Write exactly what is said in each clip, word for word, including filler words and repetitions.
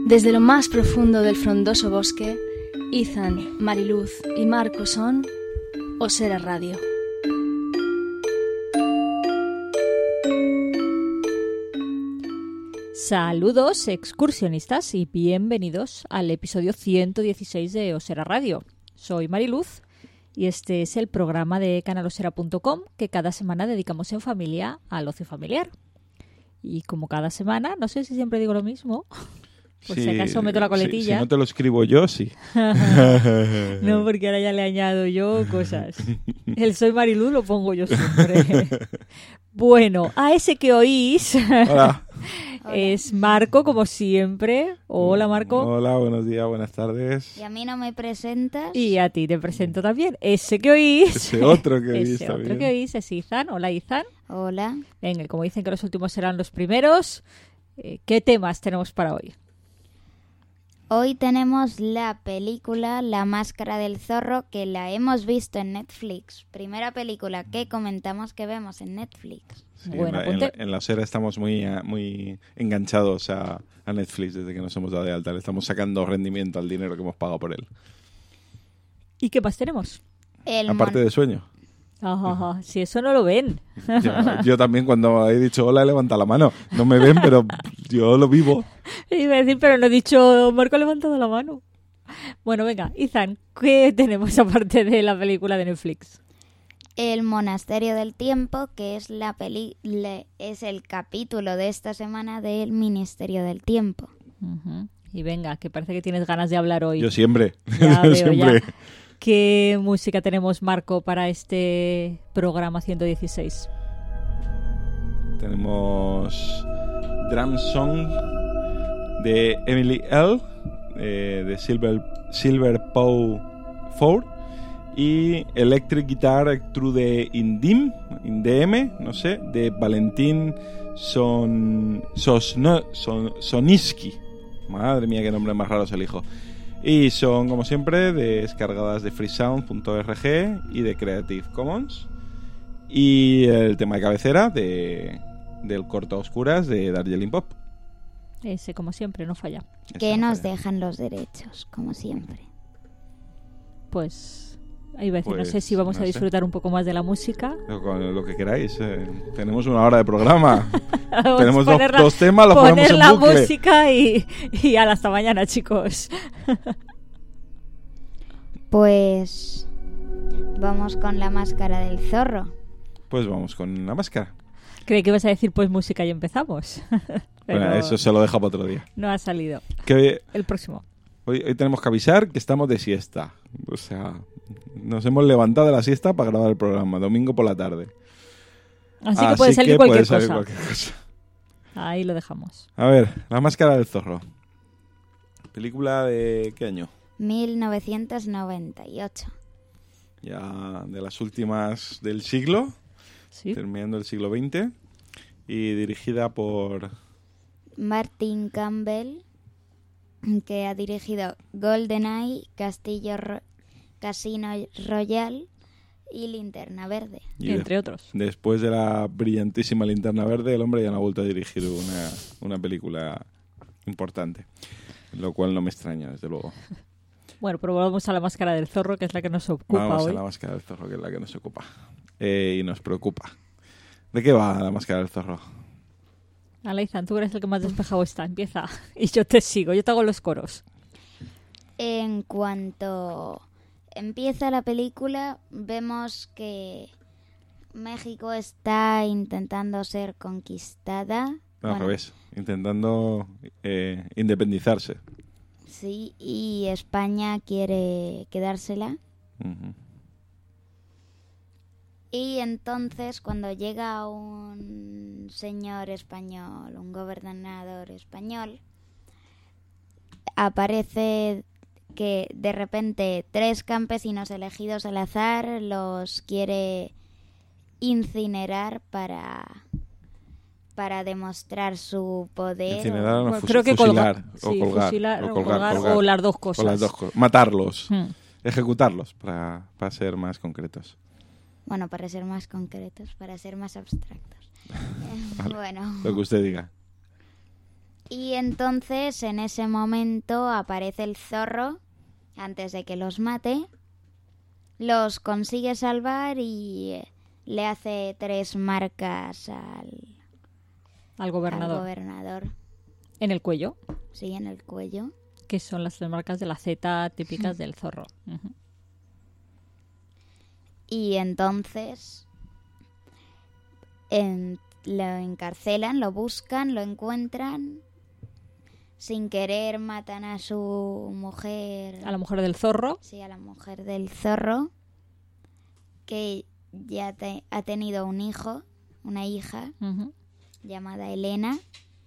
Desde lo más profundo del frondoso bosque, Ethan, Mariluz y Marco son Osera Radio. Saludos excursionistas y bienvenidos al episodio ciento dieciséis de Osera Radio. Soy Mariluz y este es el programa de canal osera punto com que cada semana dedicamos en familia al ocio familiar. Y como cada semana, no sé si siempre digo lo mismo, por sí, si acaso meto la coletilla. Si, si no te lo escribo yo, sí. No, porque ahora ya le añado yo cosas. El soy Mariluz lo pongo yo siempre. Bueno, a ese que oís Hola. Es Marco, como siempre. Hola, Marco. Hola, buenos días, buenas tardes. Y a mí no me presentas. Y a ti te presento también. Ese que oís. Ese otro que oís Ese también. otro que oís es Ethan. Hola, Ethan. Hola. Venga, como dicen que los últimos serán los primeros, eh, ¿qué temas tenemos para hoy? Hoy tenemos la película La Máscara del Zorro, que la hemos visto en Netflix. Primera película que comentamos que vemos en Netflix. Sí, bueno, en, la, en, la, en la Osera estamos muy, muy enganchados a, a Netflix desde que nos hemos dado de alta. Le estamos sacando rendimiento al dinero que hemos pagado por él. ¿Y qué más tenemos? El Aparte mon- de sueño. Ajá, ajá. Si eso no lo ven. Yo, yo también cuando he dicho hola he levantado la mano. No me ven, pero yo lo vivo. Iba a decir, pero no he dicho Marco ha levantado la mano. Bueno, venga, Ethan, ¿qué tenemos aparte de la película de Netflix? El Monasterio del Tiempo, que es la peli le- es el capítulo de esta semana del Ministerio del Tiempo. Uh-huh. Y venga, que parece que tienes ganas de hablar hoy. Yo siempre. Ya yo veo, siempre. ya. ¿Qué música tenemos, Marco, para este programa ciento dieciséis? Tenemos Drum Song de Emily L. Eh, de Silver, Silver Paw cuatro y Electric Guitar Through the Indim, Indem, no sé, de Valentín Son, Sosno, Son, Soniski. Madre mía, qué nombre más raro es el hijo. Y son, como siempre, descargadas de freesound punto org y de Creative Commons. Y el tema de cabecera de, del corto a oscuras de Darjeeling Pop. Ese, como siempre, no falla. Que Eso no nos falla. dejan los derechos, como siempre. Pues, ahí iba a decir, Pues, no sé si vamos no a sé. disfrutar un poco más de la música. Lo, con lo que queráis. eh. Tenemos una hora de programa. Vamos Tenemos a dos, poner la- dos temas, los Poner ponemos en la bucle. música y, y ala, hasta mañana, chicos. Pues vamos con La Máscara del Zorro. Pues vamos con la máscara. Creí que ibas a decir pues música y empezamos. Pero Bueno, eso se lo dejo para otro día. no ha salido. Que hoy, El próximo. hoy, hoy tenemos que avisar que estamos de siesta. O sea, nos hemos levantado de la siesta para grabar el programa, domingo por la tarde. Así, que puede salir, cualquier, puede salir cosa. cualquier cosa. Ahí lo dejamos. A ver, La Máscara del Zorro. ¿Película de qué año? mil novecientos noventa y ocho. Ya de las últimas del siglo, Sí. terminando el siglo veinte, y dirigida por... Martin Campbell, que ha dirigido GoldenEye, Castillo Ro- Casino Royale y Linterna Verde. y Entre de- otros. Después de la brillantísima Linterna Verde, el hombre ya no ha vuelto a dirigir una, una película importante, lo cual no me extraña, desde luego. Bueno, pero volvamos a La Máscara del Zorro, que es la que nos ocupa Vamos hoy. a La Máscara del Zorro, que es la que nos ocupa eh, y nos preocupa. ¿De qué va La Máscara del Zorro? Ala, Ethan, tú eres el que más despejado está. Empieza. Y yo te sigo, yo te hago los coros. En cuanto empieza la película, vemos que México está intentando ser conquistada. No, al Bueno, revés, intentando eh, independizarse. sí, y España quiere quedársela. Ujú. Y entonces, cuando llega un señor español, un gobernador español, aparece que de repente tres campesinos elegidos al azar los quiere incinerar para, para demostrar su poder. Incinerar o Bueno, fusi- creo que fusilar, colgar. o Sí, colgar, fusilar, o o colgar, colgar, colgar. o las dos cosas. O las dos cosas. Matarlos, Hmm. ejecutarlos, para, para ser más concretos. Bueno, para ser más concretos, para ser más abstractos. Eh, Vale. Bueno. Lo que usted diga. Y entonces, en ese momento, aparece el zorro, antes de que los mate, los consigue salvar y le hace tres marcas al, Al gobernador. al gobernador. En el cuello, Sí, en el cuello. que son las tres marcas de la Z típicas del zorro. Ujú. Y entonces en- lo encarcelan, lo buscan, lo encuentran. Sin querer matan a su mujer. A la mujer del zorro. Sí, a la mujer del zorro, que ya te- ha tenido un hijo, una hija, Ujú. llamada Elena.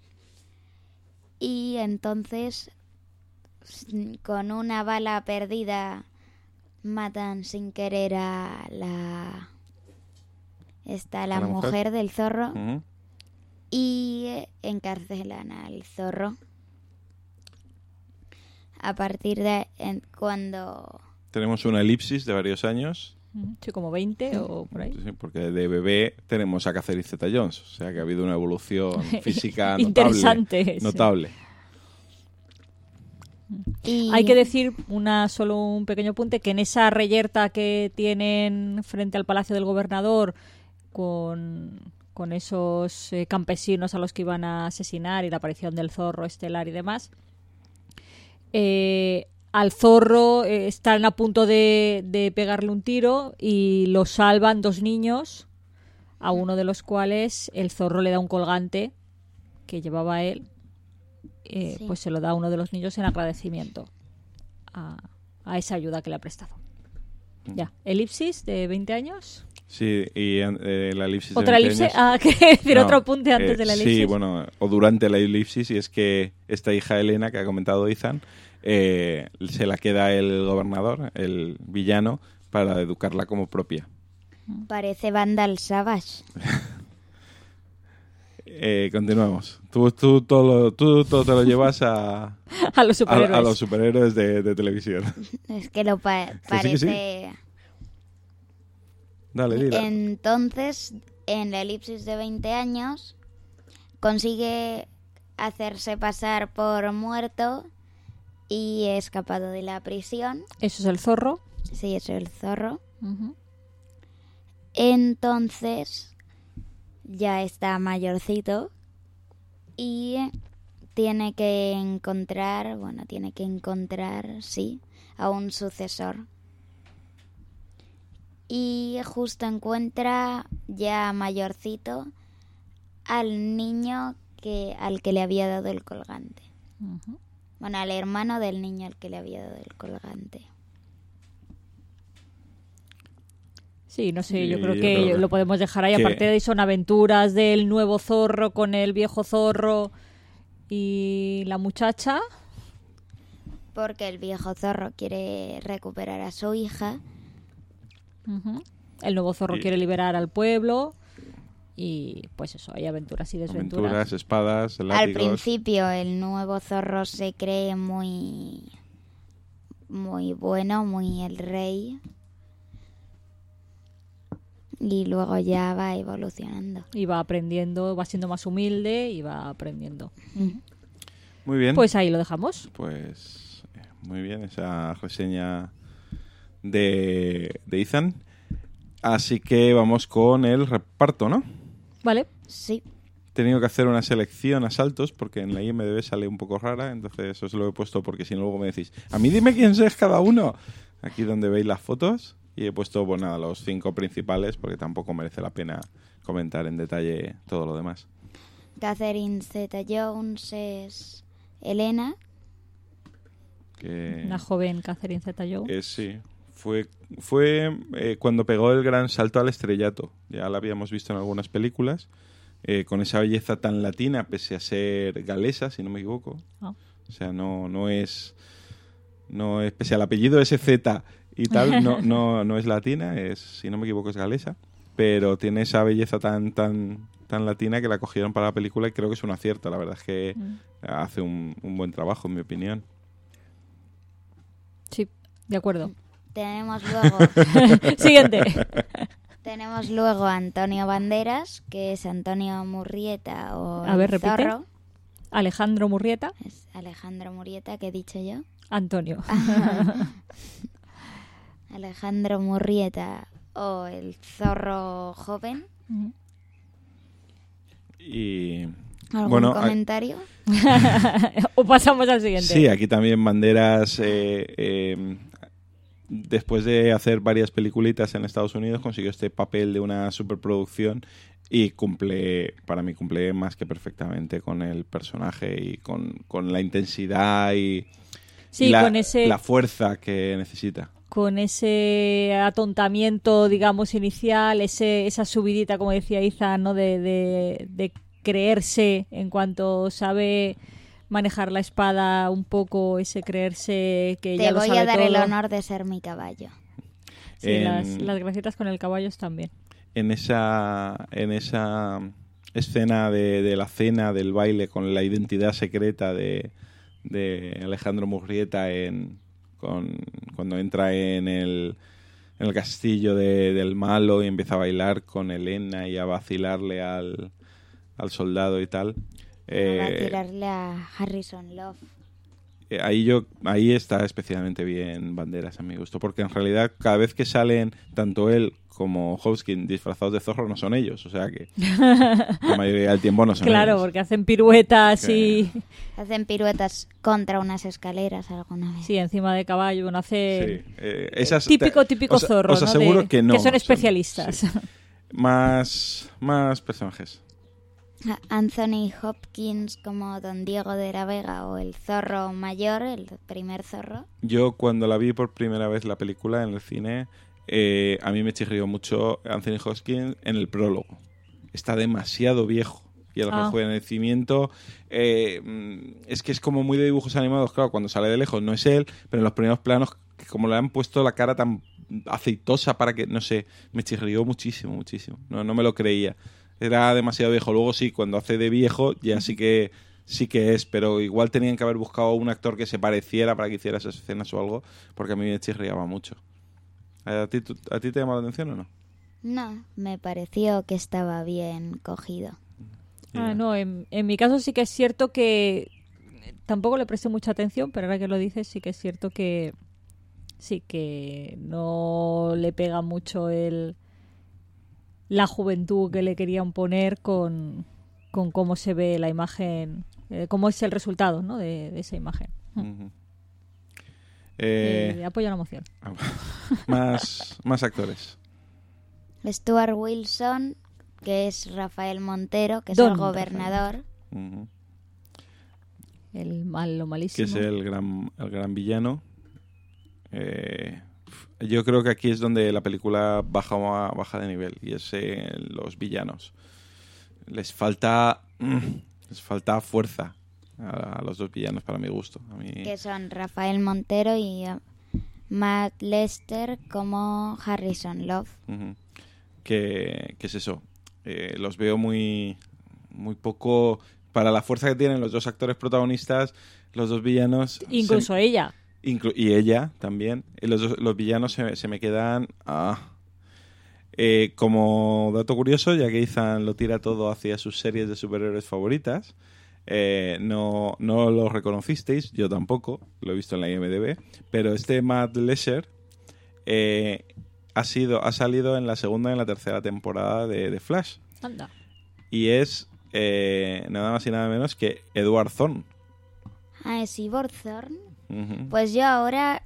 Y entonces, s- con una bala perdida, matan sin querer a la... Está la, ¿A la mujer? mujer del zorro Ujú. y eh, encarcelan al zorro. A partir de en- cuando... Tenemos una elipsis de varios años, Ujú. Sí, como veinte o por ahí. sí, porque de bebé tenemos a Catherine Zeta-Jones, o sea que ha habido una evolución física notable. Interesante, sí. Notable. y- Hay que decir una solo un pequeño apunte, que en esa reyerta que tienen frente al Palacio del Gobernador con, con esos eh, campesinos a los que iban a asesinar y la aparición del zorro estelar y demás, eh, al zorro eh, están a punto de, de pegarle un tiro y lo salvan dos niños, a uno de los cuales el zorro le da un colgante que llevaba él. Eh, Sí. pues se lo da a uno de los niños en agradecimiento a, a esa ayuda que le ha prestado. Ya, elipsis de veinte años. Sí, y eh, la elipsis Otra de veinte elipsis. años. Ah, ¿qué decir? No, Otro apunte antes eh, de la elipsis. Sí, bueno, o durante la elipsis, y es que esta hija Elena, que ha comentado Ethan, eh, se la queda el gobernador, el villano, para educarla como propia. Parece Vandal Savage. Eh, continuamos. Tú, tú, todo lo- tú todo te lo llevas a, a los a, superhéroes. a los superhéroes de, de televisión. Es que lo pa- Que sí, que parece... Dale, dile. Entonces, en la elipsis de veinte años, consigue hacerse pasar por muerto y he escapado de la prisión. Eso es el zorro. Sí, eso es el zorro. Ujú. Entonces, ya está mayorcito y tiene que encontrar, bueno, tiene que encontrar, sí, a un sucesor. Y justo encuentra ya mayorcito al niño que al que le había dado el colgante. Ujú. Bueno, al hermano del niño al que le había dado el colgante. Sí, no sé, Sí, yo creo yo que creo que- lo podemos dejar ahí. que- Aparte de ahí son aventuras del nuevo zorro con el viejo zorro y la muchacha. Porque el viejo zorro quiere recuperar a su hija. Ujú. El nuevo zorro Y- quiere liberar al pueblo. Y pues eso, hay aventuras y desventuras. Aventuras, espadas, Al látigos. principio el nuevo zorro se cree muy muy bueno, muy el rey. Y luego ya va evolucionando. Y va aprendiendo, va siendo más humilde y va aprendiendo. Muy bien. Pues ahí lo dejamos. Pues eh, muy bien esa reseña de, de Ethan. Así que vamos con el reparto, ¿no? Vale. Sí. He tenido que hacer una selección a saltos porque en la I M D B sale un poco rara, entonces os lo he puesto porque si no luego me decís, a mí dime quién es cada uno. Aquí donde veis las fotos y he puesto, pues nada, los cinco principales porque tampoco merece la pena comentar en detalle todo lo demás. Catherine Zeta-Jones es Elena. Que Una joven Catherine Zeta-Jones. eh, sí, fue, fue eh, cuando pegó el gran salto al estrellato. Ya la habíamos visto en algunas películas. Eh, con esa belleza tan latina, pese a ser galesa, si no me equivoco. Ah. O sea, no, no es... No es, pese al apellido S Z y tal, no, no, no es latina, es, si no me equivoco, es galesa. Pero tiene esa belleza tan, tan, tan latina que la cogieron para la película y creo que es un acierto. La verdad es que Mm. hace un, un buen trabajo, en mi opinión. Sí, de acuerdo. Tenemos luego Siguiente. tenemos luego a Antonio Banderas, que es Antonio Murrieta o A ver, el repite. zorro. Alejandro Murrieta. Es Alejandro Murrieta, ¿qué he dicho yo? Antonio. Alejandro Murrieta o el zorro joven. Y ¿Algún bueno, comentario? O pasamos al siguiente. Sí, aquí también Banderas, eh, eh, después de hacer varias peliculitas en Estados Unidos, consiguió este papel de una superproducción y cumple, para mí cumple más que perfectamente con el personaje y con, con la intensidad y, sí, y la, con ese... la fuerza que necesita. Con ese atontamiento, digamos, inicial, ese esa subidita, como decía Ethan, ¿no? De, de, de creerse en cuanto sabe manejar la espada un poco, ese creerse que Te ya lo voy sabe a dar todo. el honor de ser mi caballo. Sí, En- las, las gracietas con el caballo también. En esa, en esa escena de, de la cena, del baile, con la identidad secreta de, de Alejandro Murrieta en, con, cuando entra en el, en el castillo de- del malo y empieza a bailar con Elena y a vacilarle al, al soldado y tal. Va a Eh, tirarle a Harrison Love. eh, ahí yo ahí está especialmente bien Banderas a mi gusto, porque en realidad cada vez que salen tanto él como Hoskin disfrazados de zorro no son ellos, o sea que la mayoría del tiempo no son Claro, ellos. porque hacen piruetas Que- y... Hacen piruetas contra unas escaleras alguna vez. Sí, encima de caballo, bueno, hace... Sí, eh, esas típico, te- típico os, zorro, os ¿no? aseguro De- que no. Que son especialistas. sí. Más, más personajes. A Anthony Hopkins como Don Diego de la Vega o el zorro mayor, el primer zorro. Yo cuando la vi por primera vez la película en el cine, eh, a mí me chirrió mucho Anthony Hopkins en el prólogo. Está demasiado viejo. Y el Ah. rejuvenecimiento eh, mm, es que es como muy de dibujos animados. Claro, cuando sale de lejos no es él, pero en los primeros planos, que como le han puesto la cara tan aceitosa para que, no sé, me chirrió muchísimo, muchísimo. No, no me lo creía. Era demasiado viejo. Luego sí, cuando hace de viejo ya sí que sí que es, pero igual tenían que haber buscado un actor que se pareciera para que hiciera esas escenas o algo, porque a mí me chirriaba mucho. ¿A ti, tú- a ti te llamó la atención o no? No, me pareció que estaba bien cogido. Ah, no, en, en mi caso sí que es cierto que tampoco le presté mucha atención, pero ahora que lo dices sí que es cierto que sí que no le pega mucho el la juventud que le querían poner con, con cómo se ve la imagen, eh, cómo es el resultado, ¿no? de, de esa imagen. Ujú. Eh, Eh, apoyo la moción. más, más actores. Stuart Wilson, que es Rafael Montero, que es Don el gobernador. Ujú. El mal, lo Que malísimo. es el gran, el gran villano. Eh, yo creo que aquí es donde la película baja, baja de nivel, y es eh, los villanos. Les falta mm, les falta fuerza a, a los dos villanos, para mi gusto. A mí, Que son Rafael Montero y uh, Matt Lester como Harrison Love. Ujú. que, que es eso. Eh, los veo muy, muy poco... Para la fuerza que tienen los dos actores protagonistas, los dos villanos... Incluso se- ella. Inclu- y ella también. Y los, dos- los villanos se, se me quedan... ah. Eh, como dato curioso, ya que Ethan lo tira todo hacia sus series de superhéroes favoritas, eh, no, no lo reconocisteis, yo tampoco, lo he visto en la I M D B, pero este Matt Lessert eh, ha, sido, ha salido en la segunda y en la tercera temporada de, de Flash. Anda. Y es eh, nada más y nada menos que Edward Thorne. Ah, es Ivor Thorne. Ujú. Pues yo ahora,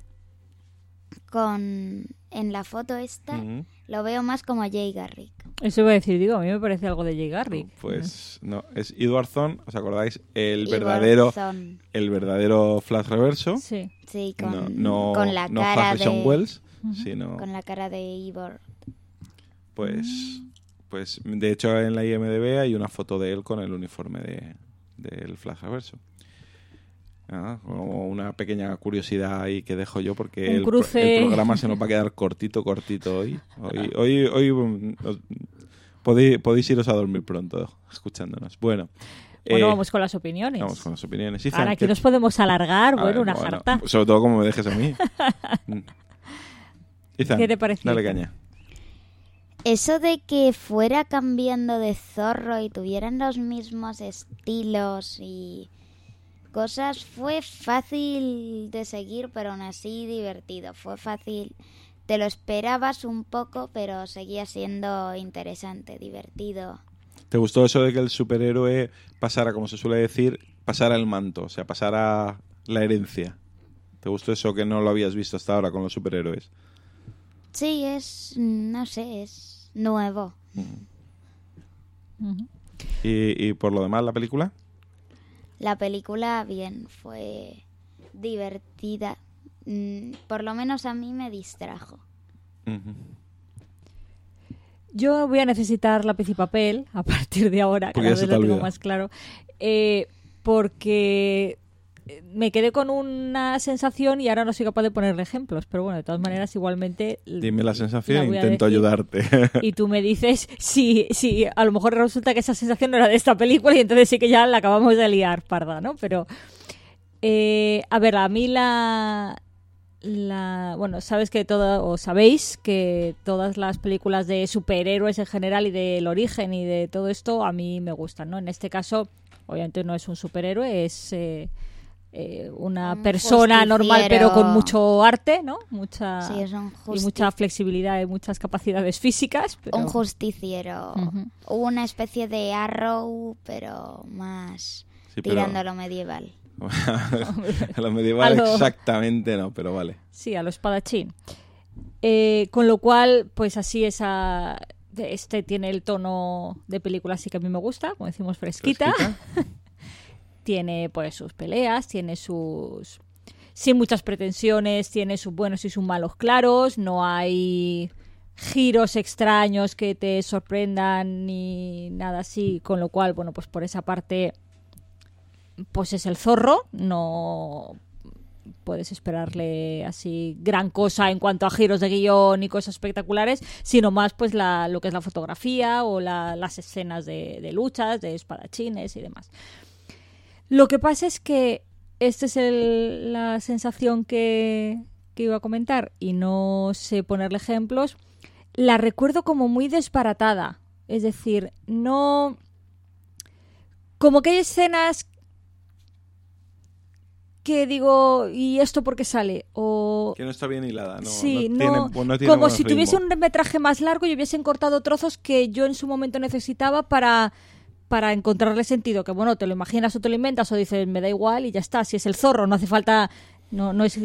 con en la foto esta, Ujú. lo veo más como Jay Garrick. Eso iba a decir, digo, a mí me parece algo de Jay Garrick. Pues no, es Edward Thorne, ¿os acordáis? El Ivor verdadero, Thorne. el verdadero Flash Reverso. Sí. Sí, No, con, no, con la no cara Harrison de Wells, sino con la cara de Ivor. pues pues de hecho en la I M D B hay una foto de él con el uniforme de del Flash Reverso. Ah, como una pequeña curiosidad ahí que dejo yo porque Un el, pro- cruce. el programa se nos va a quedar cortito, cortito hoy. Hoy, hoy, hoy um, os- podéis, podéis iros a dormir pronto escuchándonos. Bueno, Bueno, eh, vamos con las opiniones. vamos con las opiniones. Ethan, Ahora aquí ¿qué- nos podemos alargar, a bueno, ver, una bueno, jarta. sobre todo como me dejes a mí. Mm. Ethan, ¿Qué te pareció, dale Ethan? caña. Eso de que fuera cambiando de zorro y tuvieran los mismos estilos y cosas fue fácil de seguir, pero aún así divertido. Fue fácil, te lo esperabas un poco, pero seguía siendo interesante, divertido. ¿Te gustó eso de que el superhéroe pasara, como se suele decir, pasara el manto, o sea, pasara la herencia? ¿Te gustó eso que no lo habías visto hasta ahora con los superhéroes? Sí, es, no sé, es nuevo. Mm. Uh-huh. ¿Y, y por lo demás, la película? La película, bien, fue divertida. Mm, por lo menos a mí me distrajo. Uh-huh. Yo voy a necesitar lápiz y papel a partir de ahora, cada vez lo tengo más claro, eh, porque me quedé con una sensación y ahora no soy capaz de ponerle ejemplos, pero bueno, de todas maneras igualmente... Dime la sensación e intento ayudarte. Y tú me dices si, si a lo mejor resulta que esa sensación no era de esta película y entonces sí que ya la acabamos de liar parda, ¿no? Pero, eh, a ver, a mí la... La, bueno, sabes que todo, o sabéis que todas las películas de superhéroes en general y del origen y de todo esto a mí me gustan, ¿no? En este caso, obviamente no es un superhéroe, es eh, eh, una un persona normal pero con mucho arte, ¿no? Mucha sí, es un justi- y mucha flexibilidad y muchas capacidades físicas. Pero... Un justiciero, uh-huh. Una especie de Arrow, pero más sí, pero... tirando a lo medieval. A lo medieval a lo... exactamente no, pero vale. Sí, a lo espadachín. Eh, con lo cual, pues así esa... Este tiene el tono de película así que a mí me gusta, como decimos, fresquita. ¿Fresquita? Tiene pues sus peleas, tiene sus... Sin muchas pretensiones, tiene sus buenos y sus malos claros, no hay giros extraños que te sorprendan ni nada así, con lo cual, bueno, pues por esa parte... Pues es el zorro, no puedes esperarle así gran cosa en cuanto a giros de guión y cosas espectaculares, sino más pues la, lo que es la fotografía o la, las escenas de, de luchas, de espadachines y demás. Lo que pasa es que esta es el, la sensación que, que iba a comentar y no sé ponerle ejemplos. La recuerdo como muy desbaratada, es decir, no... Como que hay escenas que digo, ¿y esto por qué sale? O... Que no está bien hilada, ¿no? Sí, no, no, tiene, pues no tiene como si ritmo. Tuviese un metraje más largo y hubiesen cortado trozos que yo en su momento necesitaba para, para encontrarle sentido. Que bueno, te lo imaginas o te lo inventas o dices, me da igual y ya está. Si es el zorro, no hace falta, no, no es,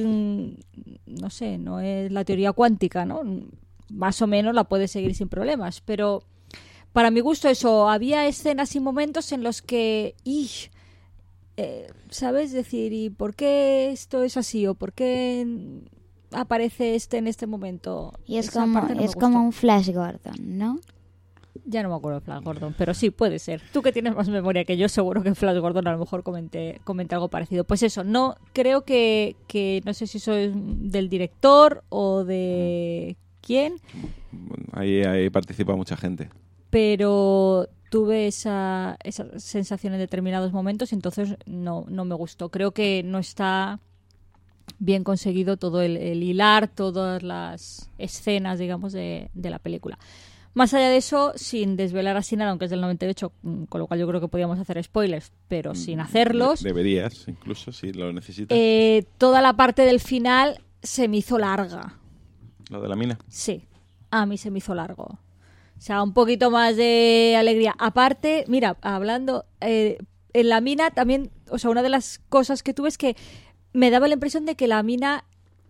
no sé, no es la teoría cuántica, ¿no? Más o menos la puedes seguir sin problemas. Pero para mi gusto eso, había escenas y momentos en los que... ¡ih! Eh, ¿Sabes? Decir, ¿y por qué esto es así? ¿O por qué aparece este en este momento? Y es, Esa como, no es como un Flash Gordon, ¿no? Ya no me acuerdo de Flash Gordon, pero sí, puede ser. Tú que tienes más memoria que yo, seguro que en Flash Gordon a lo mejor comenté, comenté algo parecido. Pues eso, no creo que, que no sé si eso es del director o de quién. Bueno, ahí, ahí participa mucha gente. Pero... tuve esa, esa sensación en determinados momentos y entonces no, no me gustó. Creo que no está bien conseguido todo el, el hilar, todas las escenas, digamos, de, de la película. Más allá de eso, sin desvelar así nada, aunque es del noventa y ocho, con lo cual yo creo que podíamos hacer spoilers, pero sin hacerlos. De- deberías, incluso, si lo necesitas. Eh, toda la parte del final se me hizo larga. ¿Lo de la mina? Sí, a mí se me hizo largo. O sea, un poquito más de alegría. Aparte, mira, hablando, eh, en la mina también, o sea, una de las cosas que tuve es que me daba la impresión de que la mina,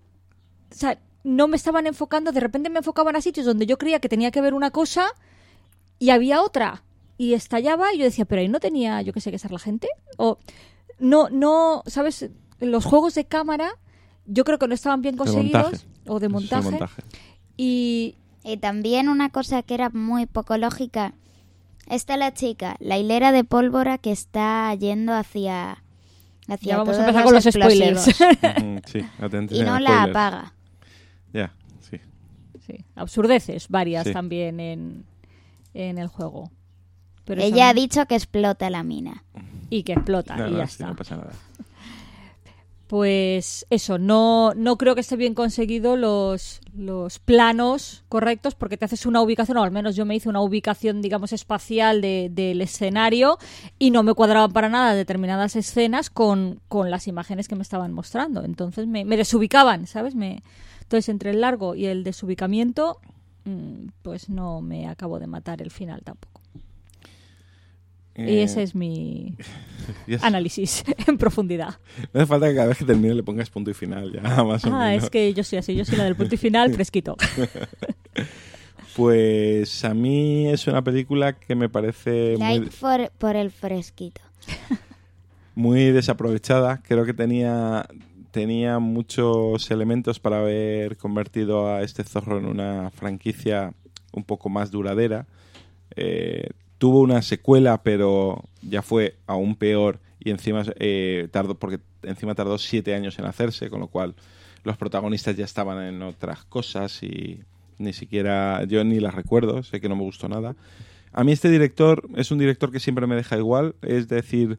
o sea, no me estaban enfocando, de repente me enfocaban a sitios donde yo creía que tenía que ver una cosa y había otra. Y estallaba y yo decía, pero ahí no tenía, yo qué sé, que ser la gente. O no, no, ¿sabes? Los juegos de cámara yo creo que no estaban bien conseguidos. De o de montaje. de montaje. Y... Y también una cosa que era muy poco lógica. Está la chica, la hilera de pólvora que está yendo hacia, hacia ya vamos todos a empezar los con los explosivos. spoilers. Mm, sí, atentos Y a no los la spoilers. apaga. Ya, sí. Sí, absurdeces varias Sí. también en, en el juego. Pero Ella eso ha no. dicho que explota la mina. Y que explota No, y no, ya sí, está. no pasa nada. Pues eso, no, no creo que esté bien conseguido los, los planos correctos, porque te haces una ubicación, o al menos yo me hice una ubicación, digamos, espacial de, del escenario, y no me cuadraban para nada determinadas escenas con, con las imágenes que me estaban mostrando. Entonces me, me desubicaban, ¿sabes? Me, entonces entre el largo y el desubicamiento, pues no me acabo de matar el final tampoco. Eh... Y ese es mi yes. análisis en profundidad. No hace falta que cada vez que termine le pongas punto y final. Ya, más o ah, menos. Es que yo soy así, yo soy la del punto y final fresquito. Pues a mí es una película que me parece like muy... por, por el fresquito. Muy desaprovechada. Creo que tenía, tenía muchos elementos para haber convertido a este zorro en una franquicia un poco más duradera. Eh... Tuvo una secuela, pero ya fue aún peor y encima eh, tardó porque encima tardó siete años en hacerse, con lo cual los protagonistas ya estaban en otras cosas y ni siquiera yo ni las recuerdo, sé que no me gustó nada. A mí este director es un director que siempre me deja igual, es decir,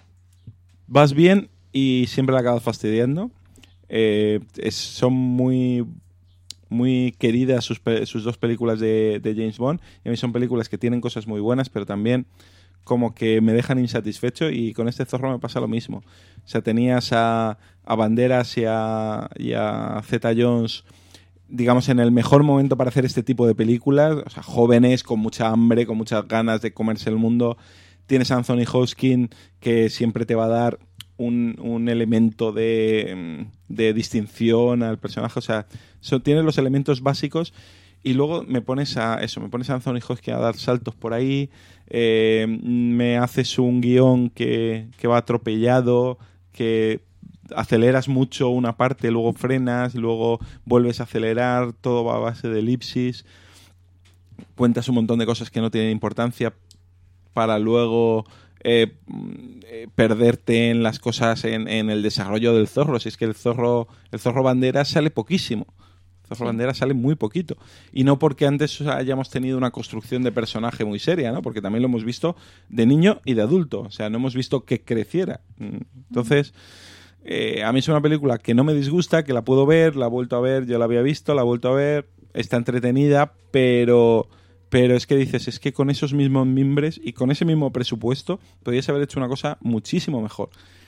vas bien y siempre la acabas fastidiando. Eh, es, son muy... muy queridas sus, sus dos películas de, de James Bond, y a mí son películas que tienen cosas muy buenas, pero también como que me dejan insatisfecho, y con este zorro me pasa lo mismo. O sea, tenías a, a Banderas y a, y a Zeta-Jones, digamos, en el mejor momento para hacer este tipo de películas, o sea, jóvenes, con mucha hambre, con muchas ganas de comerse el mundo. Tienes a Anthony Hopkins, que siempre te va a dar Un, un elemento de, de distinción al personaje, o sea, so, tienes los elementos básicos, y luego me pones a eso, me pones a Anthony Hopkins a dar saltos por ahí, eh, me haces un guión que, que va atropellado, que aceleras mucho una parte, luego frenas, luego vuelves a acelerar, todo va a base de elipsis, cuentas un montón de cosas que no tienen importancia para luego Eh, eh, perderte en las cosas en, en el desarrollo del zorro. Si es que el zorro el zorro Bandera sale poquísimo, el zorro sí. Bandera sale muy poquito, y no porque antes hayamos tenido una construcción de personaje muy seria, ¿no? Porque también lo hemos visto de niño y de adulto, o sea, no hemos visto que creciera. Entonces eh, a mí es una película que no me disgusta, que la puedo ver, la he vuelto a ver, yo la había visto, la he vuelto a ver, está entretenida, pero Pero es que dices, es que con esos mismos mimbres y con ese mismo presupuesto podrías haber hecho una cosa muchísimo mejor.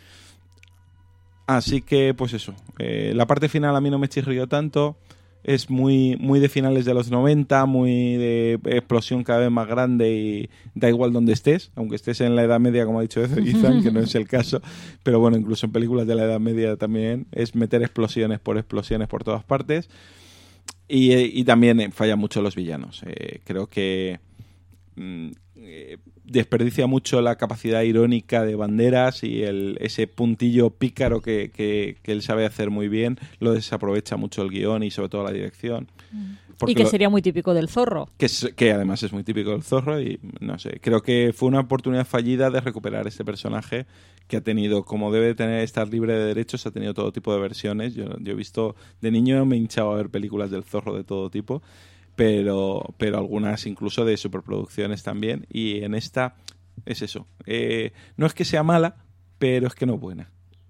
Así que, pues eso. Eh, la parte final a mí no me chirrió tanto. Es muy, muy de finales de los noventa, muy de explosión cada vez más grande, y da igual donde estés, aunque estés en la Edad Media, como ha dicho Ethan, que no es el caso. Pero bueno, incluso en películas de la Edad Media también es meter explosiones por explosiones por todas partes. Y, y también falla mucho los villanos. Eh, creo que mm, eh, desperdicia mucho la capacidad irónica de Banderas, y el, ese puntillo pícaro que, que, que él sabe hacer muy bien, lo desaprovecha mucho el guión y sobre todo la dirección. Y que lo, sería muy típico del zorro. Que, es, que además es muy típico del zorro, y no sé, creo que fue una oportunidad fallida de recuperar este personaje que ha tenido, como debe tener, estar libre de derechos, ha tenido todo tipo de versiones. Yo, yo he visto, de niño me hinchaba a ver películas del zorro de todo tipo, pero, pero algunas incluso de superproducciones también, y en esta es eso. Eh, no es que sea mala, pero es que no es buena.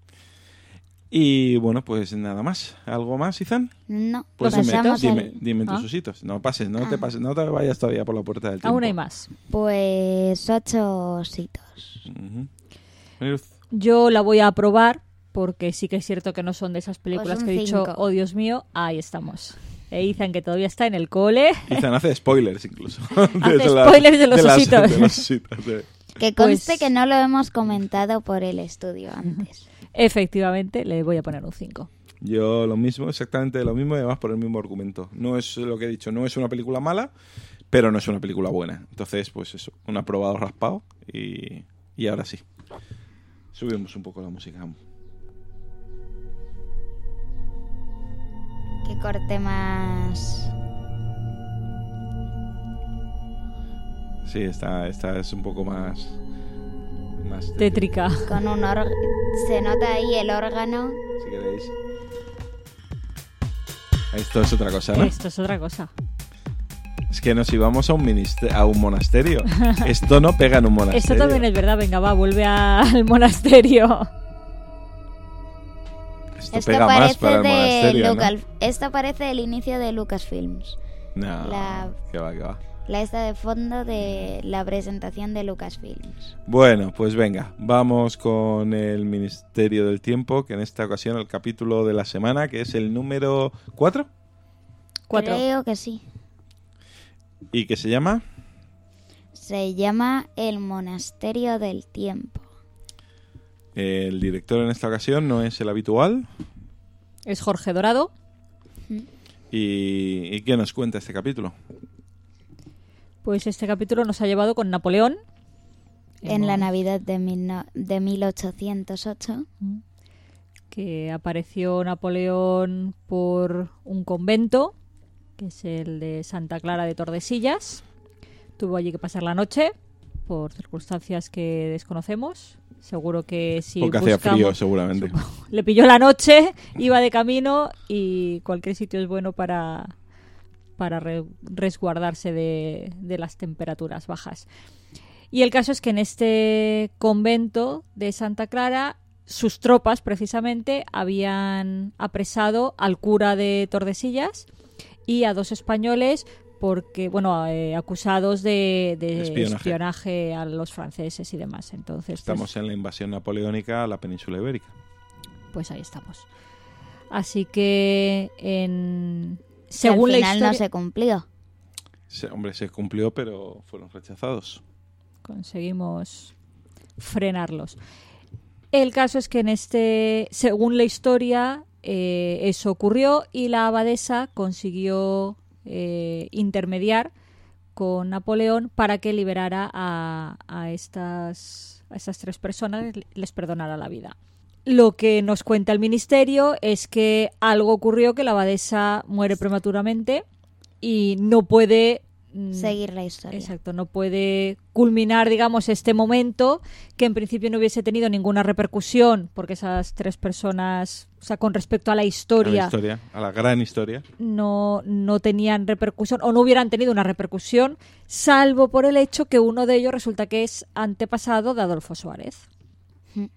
Y bueno, pues nada más. ¿Algo más, Izan? No, pues dime, pasamos dime, al... dime ¿Ah? tus ositos. No pases, no ah. te pases, no te vayas todavía por la puerta del tiempo. Aún hay más. Pues ocho ositos. Uh-huh. Yo la voy a aprobar, porque sí que es cierto que no son de esas películas pues que he dicho, cinco. oh Dios mío, ahí estamos. E Izan, que todavía está en el cole. Izan hace spoilers incluso. Hace de spoilers de los de las, ositos. De los ositos sí. Que conste Pues... que no lo hemos comentado por el estudio antes. Efectivamente, le voy a poner un cinco. Yo lo mismo, exactamente lo mismo, y además por el mismo argumento. No es lo que he dicho, no es una película mala, pero no es una película buena. Entonces, pues eso, un aprobado raspado, y, y ahora sí. Subimos un poco la música. Que corte más... Sí, esta, esta es un poco más... más tétrica. Con un órgano... Se nota ahí el órgano. Si queréis. Esto es otra cosa, ¿no? Esto es otra cosa. Es que nos íbamos a un, minister- a un monasterio. Esto no pega en un monasterio. Esto también es verdad. Venga, va, vuelve a- al monasterio. Esto, Esto pega más parece para el de monasterio, Lucas, ¿no? Esto parece el inicio de Lucasfilms. No, La- que va, que va. La esta de fondo de la presentación de Lucasfilms. Bueno, pues venga, vamos con el Ministerio del Tiempo, que en esta ocasión el capítulo de la semana, que es el número cuatro, Cuatro. Creo que sí. y que se llama... Se llama El Monasterio del Tiempo. El director en esta ocasión no es el habitual. Es Jorge Dorado. ¿Y, y qué nos cuenta este capítulo? Pues este capítulo nos ha llevado con Napoleón. En la Hemos- Navidad de, mil no- de mil ochocientos ocho. que apareció Napoleón por un convento, que es el de Santa Clara de Tordesillas. Tuvo allí que pasar la noche por circunstancias que desconocemos. Seguro que si Porque hacía buscamos- frío, seguramente. le pilló la noche, iba de camino y cualquier sitio es bueno para, para re- resguardarse de, de las temperaturas bajas. Y el caso es que en este convento de Santa Clara, sus tropas precisamente habían apresado al cura de Tordesillas y a dos españoles porque, bueno, eh, acusados de, de Espionaje. espionaje. a los franceses y demás. Entonces, pues, Estamos en la invasión napoleónica a la península ibérica. pues ahí estamos. Así que en Que según al la final historia no se cumplió. Se- hombre, se cumplió, pero fueron rechazados. conseguimos frenarlos. El caso es que en este, según la historia, eh, eso ocurrió y la abadesa consiguió eh, intermediar con Napoleón para que liberara a, a estas a estas tres personas, les perdonara la vida. Lo que nos cuenta el ministerio es que algo ocurrió, que la abadesa muere prematuramente y no puede mm, Seguir la historia. Exacto, no puede culminar, digamos, este momento que en principio no hubiese tenido ninguna repercusión porque esas tres personas, o sea, con respecto a la A la historia, historia, a la gran historia. no, no tenían repercusión o no hubieran tenido una repercusión, salvo por el hecho que uno de ellos resulta que es antepasado de Adolfo Suárez. Mm.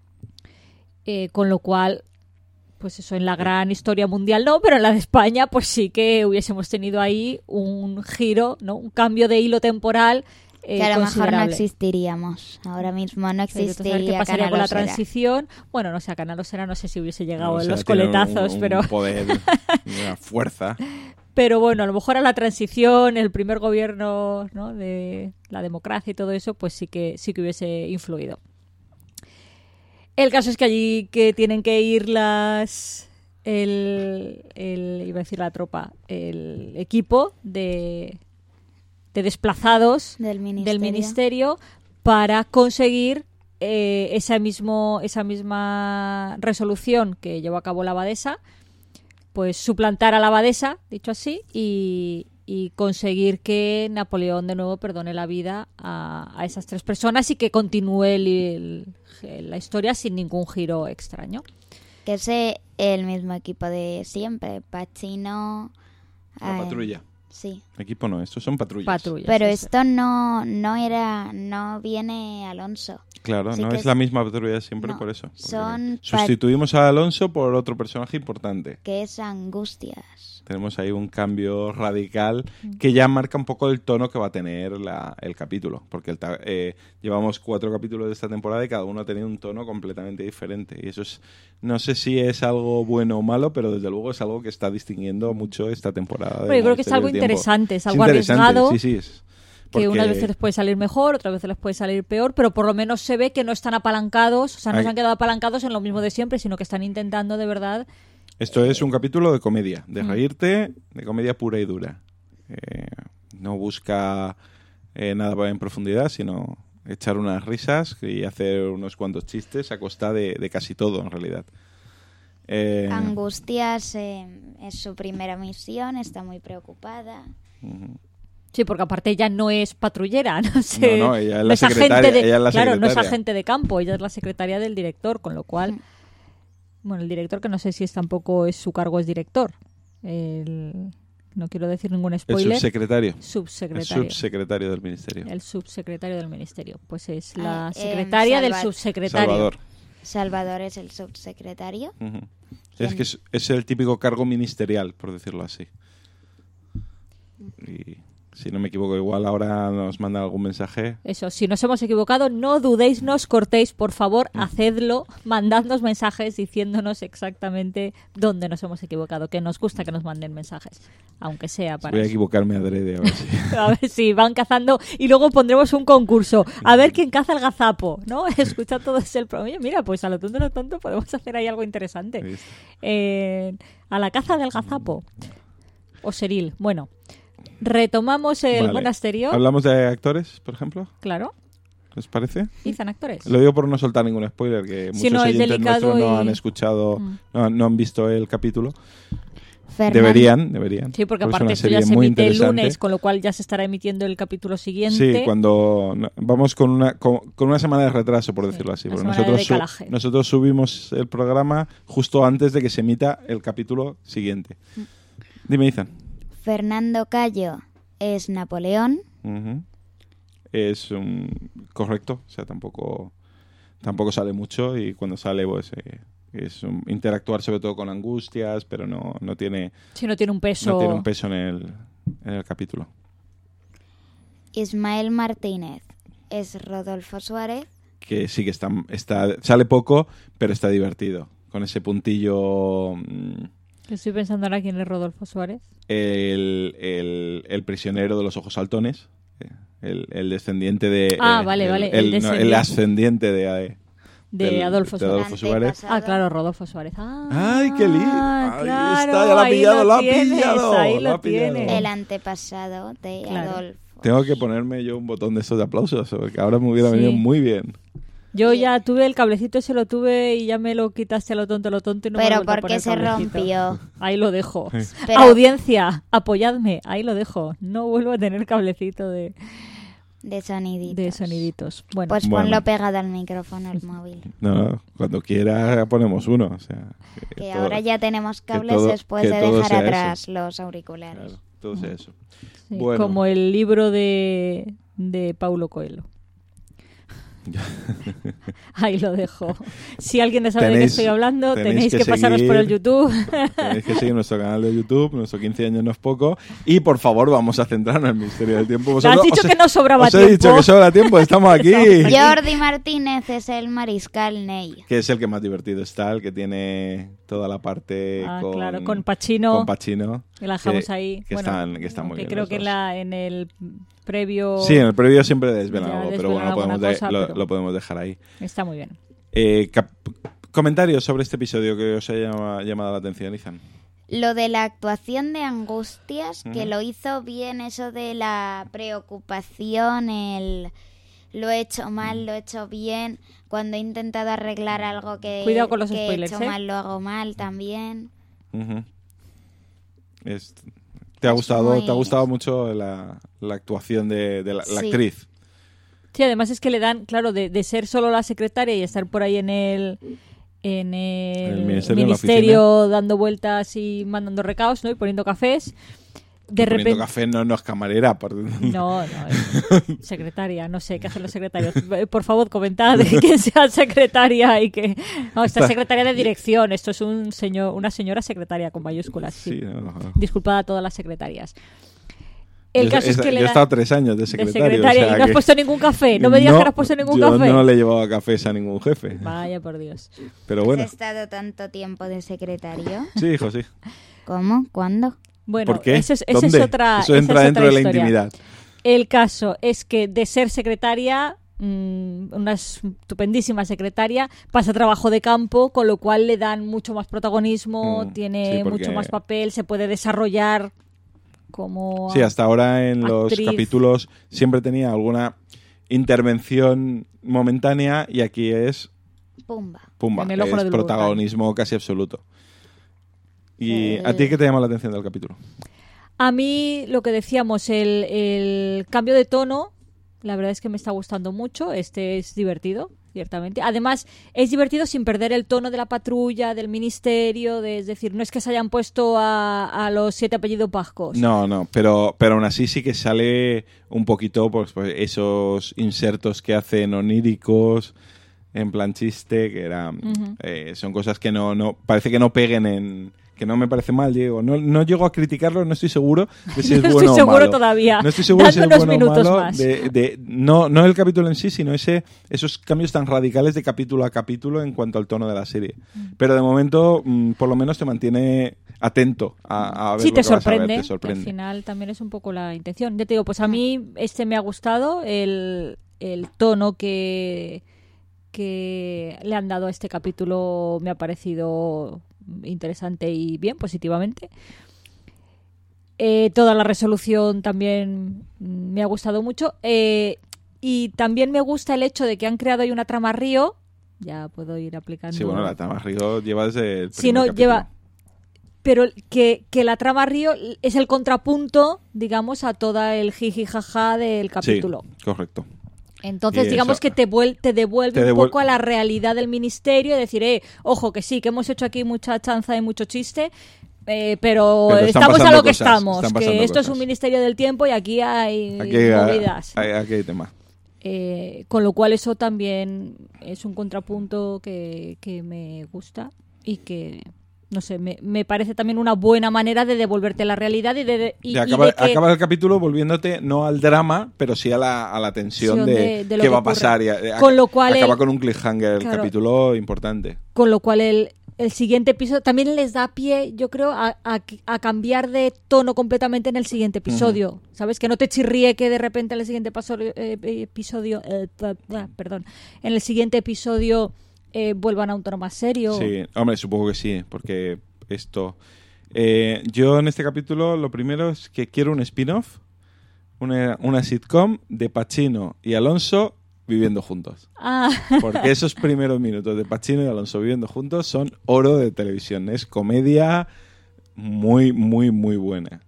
Eh, con lo cual, pues eso en la gran historia mundial no, pero en la de España pues sí que hubiésemos tenido ahí un giro, ¿no? Un cambio de hilo temporal eh, Que a lo mejor no considerable. existiríamos. Ahora mismo no Pero entonces, a ver existiría qué pasaría con la Canal Osera. transición. Bueno, no sé, a Canal Osera no sé si hubiese llegado O en sea, los tiene un- coletazos, un, pero... Un poder, una fuerza. Pero bueno, a lo mejor a la transición, el primer gobierno, ¿no? de la democracia y todo eso, pues sí que sí que hubiese influido. El caso es que allí que tienen que ir las el, el iba a decir la tropa, el equipo de, de desplazados Del ministerio. del ministerio para conseguir eh, esa mismo esa misma resolución que llevó a cabo la abadesa, pues suplantar a la abadesa, dicho así, y, y conseguir que Napoleón de nuevo perdone la vida a, a esas tres personas y que continúe el- el- la historia sin ningún giro extraño. Que es eh, el mismo equipo de siempre. Pacino... La eh, patrulla. Sí. Equipo no, estos son patrullas. Patrullas. Pero sí, sí. esto no, no era... No viene Alonso. Claro, Sí no que es es- la misma patrulla de siempre No, por eso. porque son pa- Sustituimos a Alonso por otro personaje importante. Que es Angustias. Tenemos ahí un cambio radical que ya marca un poco el tono que va a tener la- el capítulo. Porque el ta- eh, llevamos cuatro capítulos de esta temporada y cada uno ha tenido un tono completamente diferente. Y eso es, no sé si es algo bueno o malo, pero desde luego es algo que está distinguiendo mucho esta temporada. Bueno, yo creo que es algo interesante, es algo interesante, arriesgado. Sí, sí, es. Que Porque- unas veces les puede salir mejor, otras veces les puede salir peor, pero por lo menos se ve que no están apalancados, o sea, no Ay. se han quedado apalancados en lo mismo de siempre, sino que están intentando de verdad. Esto es un capítulo de comedia, de Mm. reírte, de comedia pura y dura. Eh, no busca eh, nada en profundidad, sino echar unas risas y hacer unos cuantos chistes a costa de, de casi todo, en realidad. Eh, Angustias eh, es su primera misión, está muy preocupada. ujú. Sí, porque aparte ella no es patrullera, no sé. No, no, ella es la agente secretaria, de- ella es la claro, no es secretaria. agente de campo, ella es la secretaria del director, con lo cual, Mm. bueno, el director que no sé si es tampoco es su cargo es director. El- no quiero decir ningún El spoiler. subsecretario. El subsecretario. subsecretario del ministerio. El subsecretario del ministerio. Pues es la Ah, eh, secretaria del Salva- subsecretario. Salvador. Salvador es el subsecretario. Ujú. Es que es, es el típico cargo ministerial, por decirlo así. Y si no me equivoco, igual ahora nos mandan algún mensaje. Eso, si nos hemos equivocado, no dudéis, no os cortéis, por favor, hacedlo, mandadnos mensajes diciéndonos exactamente dónde nos hemos equivocado, que nos gusta que nos manden mensajes, aunque sea para Voy a eso. equivocarme adrede, a ver si... A ver si van cazando y luego pondremos un concurso, a ver quién caza el gazapo, ¿no? Escucha todo ese programa. Oye, mira, pues a lo tonto, a lo tonto podemos hacer ahí algo interesante. ¿Viste? Eh, a la caza del gazapo. O Seril, bueno. Retomamos el Vale. monasterio. ¿Hablamos de actores, por ejemplo? Claro. ¿Os parece? Dicen actores. Lo digo por no soltar ningún spoiler, que Sí, muchos no, es oyentes delicado nuestros no y- han escuchado, Mm. no, no han visto el capítulo. Fernando- Deberían, deberían. Sí, porque es aparte una esto ya serie se muy emite el interesante. lunes, con lo cual ya se estará emitiendo el capítulo siguiente. Sí, cuando no, vamos con una con, con una semana de retraso, por Sí, decirlo así. una Porque semana de nosotros, su- decalaje. nosotros subimos el programa justo antes de que se emita el capítulo siguiente. Dime, Ethan. Fernando Cayo es Napoleón. Ujú. Es un correcto, o sea, tampoco tampoco sale mucho y cuando sale pues eh, es un- interactuar sobre todo con angustias, pero no, no tiene Si no tiene un peso. no tiene un peso en el, en el capítulo. Ismael Martínez es Rodolfo Suárez. Que sí que está, está sale poco, pero está divertido. Con ese puntillo mm, Estoy pensando ahora quién es Rodolfo Suárez. el, el, el prisionero de los ojos saltones, eh, el, el descendiente de Ah, eh, vale, el, vale, el el, no, el descendiente. ascendiente de eh, De del- Adolfo de Suárez. Adolfo Suárez. Ah, claro, Rodolfo Suárez. Ah, ¡Ay, qué lindo! Ahí claro, está, ya lo ha ahí pillado, lo ha tienes, pillado, Ahí lo lo, ha pillado. tienes. El antepasado de Claro. Adolfo. Tengo que ponerme yo un botón de estos de aplausos, porque ahora me hubiera Sí. venido muy bien. Yo ya tuve el cablecito, ese lo tuve y ya me lo quitaste a lo tonto, a lo tonto y no me Pero he vuelto a ¿por poner qué se cablecito. rompió? Ahí lo dejo. Pero- Audiencia, apoyadme. Ahí lo dejo. No vuelvo a tener cablecito de, De soniditos. de soniditos. Bueno, Pues Bueno. ponlo pegado al micrófono, el móvil. No, no, cuando quiera ponemos uno. O sea, que Que todo- ahora ya tenemos cables todo- después que de todo dejar sea atrás los auriculares. Claro, todo sea eso. sí, bueno. como el libro de, de Paulo Coelho. Ahí lo dejo. Si alguien no sabe de qué Tenéis- estoy hablando, tenéis tenéis que, que pasaros por seguir- el YouTube. Tenéis que seguir nuestro canal de YouTube, nuestro quince años no es poco. Y por favor, vamos a centrarnos en el misterio del tiempo. Has Vosotros- dicho os que he- no sobraba os he tiempo. dicho que sobra tiempo, estamos aquí. Jordi Martínez es el mariscal Ney. Que es el que más divertido está, el que tiene toda la parte Ah, con, claro, con Pacino. con Pacino. Que la dejamos que- ahí. Que, Bueno, están, que están muy que bien. creo los que en, dos. la, en el previo Sí, en el previo siempre desvelan Ya algo, pero desvelan bueno, lo podemos, alguna de- cosa, lo, pero- lo podemos dejar ahí. está muy bien. Eh, cap- comentarios sobre este episodio que os haya llama- llamado la atención, Izan. Lo de la actuación de Angustias, que Ujú. lo hizo bien, eso de la preocupación, el lo he hecho mal, lo he hecho bien, cuando he intentado arreglar algo que, Cuidado con los que he spoilers, hecho ¿eh? mal, lo hago mal también. Ujú. Es- ¿Te ha Es gustado muy- te ha gustado mucho la, la actuación de, de la, la Sí. actriz? Sí, además es que le dan, claro, de, de ser solo la secretaria y estar por ahí en el en el, El ministerio, en la ministerio dando vueltas y mandando recados, ¿no? Y poniendo cafés. De Poniendo repente café no, no es camarera. por- No, no, es secretaria, no sé qué hacen los secretarios. Por favor, comentad que sea secretaria y que... No, esta es secretaria de dirección, esto es un señor, una señora secretaria con mayúsculas. Sí. Sí, no, no. Disculpad a todas las secretarias. El Yo- caso es he- que le yo he dan- estado tres años de de secretario. secretaria o sea y no has que- puesto ningún café. No me digas que no has puesto ningún yo café. no le llevaba cafés a ningún jefe. Vaya por Dios. Pero bueno, ¿Has estado tanto tiempo de secretario? sí, hijo, sí. ¿Cómo? ¿Cuándo? Bueno, ¿Por qué? esa es, esa es ¿Dónde? otra Eso esa entra es dentro otra de la historia. intimidad. El caso es que de ser secretaria, mmm, una estupendísima secretaria, pasa a trabajo de campo, con lo cual le dan mucho más protagonismo, Mm, tiene sí, porque- mucho más papel, se puede desarrollar como... Sí, hasta ahora en los actriz. capítulos siempre tenía alguna intervención momentánea y aquí es Pumba. pumba, En el ojo es del protagonismo casi absoluto. ¿Y El- a ti qué te llama la atención del capítulo? A mí, lo que decíamos, el, el cambio de tono, la verdad es que me está gustando mucho. Este es divertido, ciertamente. Además, es divertido sin perder el tono de la patrulla, del ministerio, de- es decir, no es que se hayan puesto a, a los siete apellidos vascos. No, no, pero, pero aún así sí que sale un poquito pues, pues, esos insertos que hacen oníricos, en plan chiste, que era Uh-huh. eh, son cosas que no, no parece que no peguen en... que no me parece mal, Diego. No, no llego a criticarlo, no estoy seguro de si es no bueno estoy seguro o malo. todavía. No estoy seguro de si es Dando unos bueno o minutos malo. más. De, de, no, no el capítulo en sí, sino ese esos cambios tan radicales de capítulo a capítulo en cuanto al tono de la serie. Pero de momento, mm, por lo menos te mantiene atento a, a ver Sí, lo te que vas a ver, sorprende. te sorprende. Al final también es un poco la intención. Ya te digo, pues a mí este me ha gustado, el, el tono que, que le han dado a este capítulo me ha parecido interesante y bien, positivamente. Eh, toda la resolución también me ha gustado mucho. Eh, y también me gusta el hecho de que han creado ahí una trama río. Ya puedo ir aplicando. Sí, bueno, la trama Río lleva desde el primer Sí, no, capítulo. lleva... Pero que, que la trama río es el contrapunto, digamos, a toda el jiji jaja del capítulo. Sí, correcto. Entonces, Y digamos eso- que te, vuel- te devuelve te un devuel- poco a la realidad del ministerio y decir, eh, ojo, que sí, que hemos hecho aquí mucha chanza y mucho chiste, eh, pero, Pero están estamos a pasando lo que cosas, estamos, están que pasando esto es un cosas. ministerio del tiempo y aquí hay Aquí hay, movidas. hay, aquí hay tema. Eh, con lo cual eso también es un contrapunto que, que me gusta y que, no sé, me, me parece también una buena manera de devolverte la realidad y de, de- y, Y y acaba, de que... acaba el capítulo volviéndote no al drama, pero sí a la, a la tensión Tensión de, de- de lo qué que va a ocurre. pasar. Y, a- Con lo cual acaba el- con un cliffhanger el Claro. capítulo importante. Con lo cual el, el siguiente episodio también les da pie, yo creo, a, a- a cambiar de tono completamente en el siguiente episodio. ¿Sabes? Que no te chirríe que de repente en el siguiente paso- eh, episodio... eh, pa- ah, perdón. En el siguiente episodio eh, vuelvan a un tono más serio. Sí, hombre, supongo que sí, porque esto... Eh, yo en este capítulo lo primero es que quiero un spin-off, una, una sitcom de Pacino y Alonso viviendo juntos. Ah, Porque esos primeros minutos de Pacino y Alonso viviendo juntos son oro de televisión. Es comedia muy, muy, muy buena.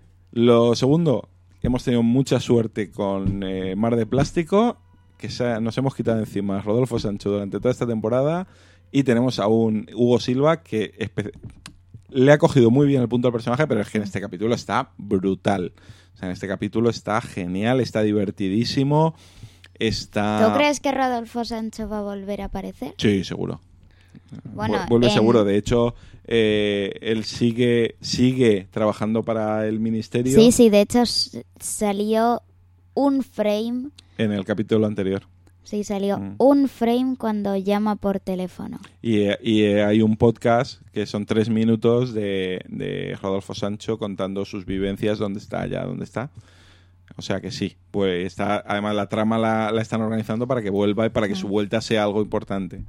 Lo segundo, hemos tenido mucha suerte con eh, Mar de Plástico, que se ha- nos hemos quitado encima a Rodolfo Sancho durante toda esta temporada, y tenemos a un Hugo Silva que espe- le ha cogido muy bien el punto al personaje, pero es que en este capítulo está brutal. O sea, en este capítulo está genial, está divertidísimo, está... ¿Tú crees que Rodolfo Sancho va a volver a aparecer? Sí, seguro. Bueno, Vu- Vuelve en- seguro. De hecho, eh, él sigue sigue trabajando para el ministerio Sí, sí, de hecho s- salió un frame. en el capítulo anterior. Sí, salió Mm. un frame cuando llama por teléfono. Y, eh, y, eh, hay un podcast que son tres minutos de, de Rodolfo Sancho contando sus vivencias, dónde está, allá, dónde está. O sea que sí, pues está, además la trama la, la están organizando para que vuelva y para que Ah. su vuelta sea algo importante.